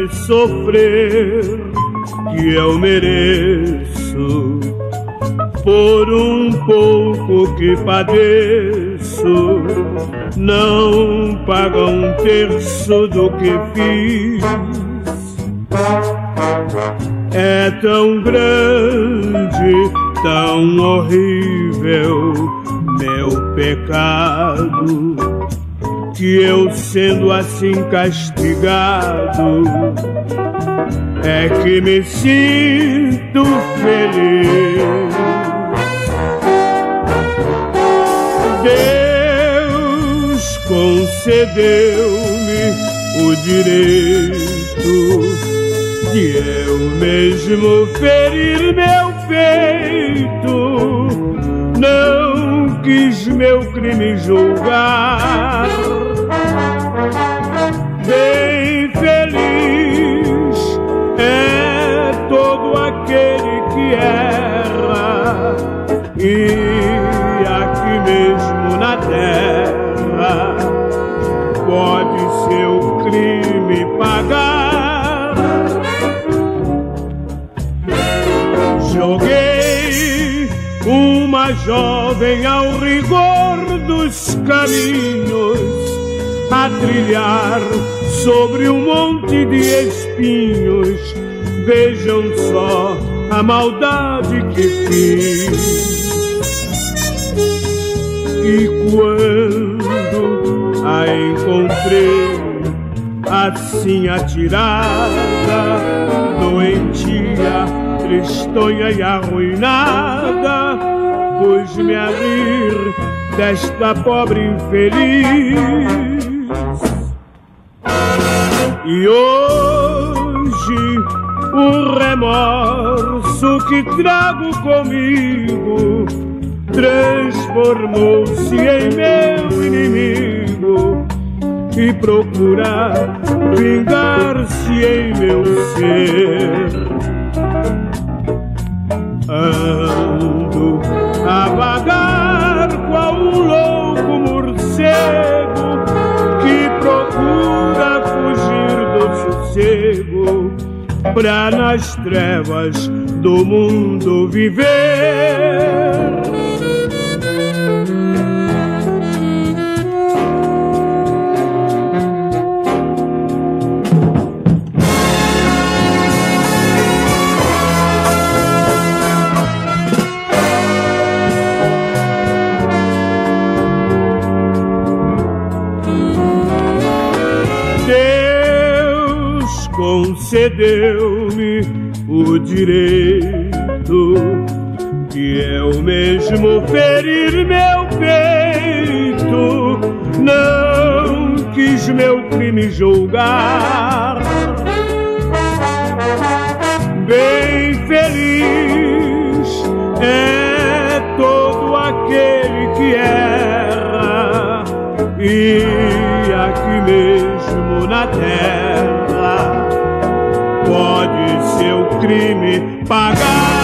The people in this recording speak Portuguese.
me sofrer que eu mereço, por um pouco que padeço, não paga um terço do que fiz. É tão grande, tão horrível meu pecado, que eu, sendo assim castigado, é que me sinto feliz. Deus concedeu-me o direito de eu mesmo ferir meu peito. Não quis meu crime julgar. Bem feliz é todo aquele que erra, e aqui mesmo na terra pode seu crime pagar. Joguei uma jovem ao rigor dos caminhos, a trilhar sobre um monte de espinhos. Vejam só a maldade que fiz. E quando a encontrei assim atirada, doentia, tristonha e arruinada, pus-me a rir desta pobre infeliz. E hoje o remorso que trago comigo transformou-se em meu inimigo e procura vingar-se em meu ser. Ando a vagar qual um louco morcego que procura fugir do sossego pra nas trevas do mundo viver. Concedeu-me o direito de eu mesmo ferir meu peito. Não quis meu crime julgar. Bem feliz é todo aquele que erra, e aqui mesmo na terra pode seu crime pagar.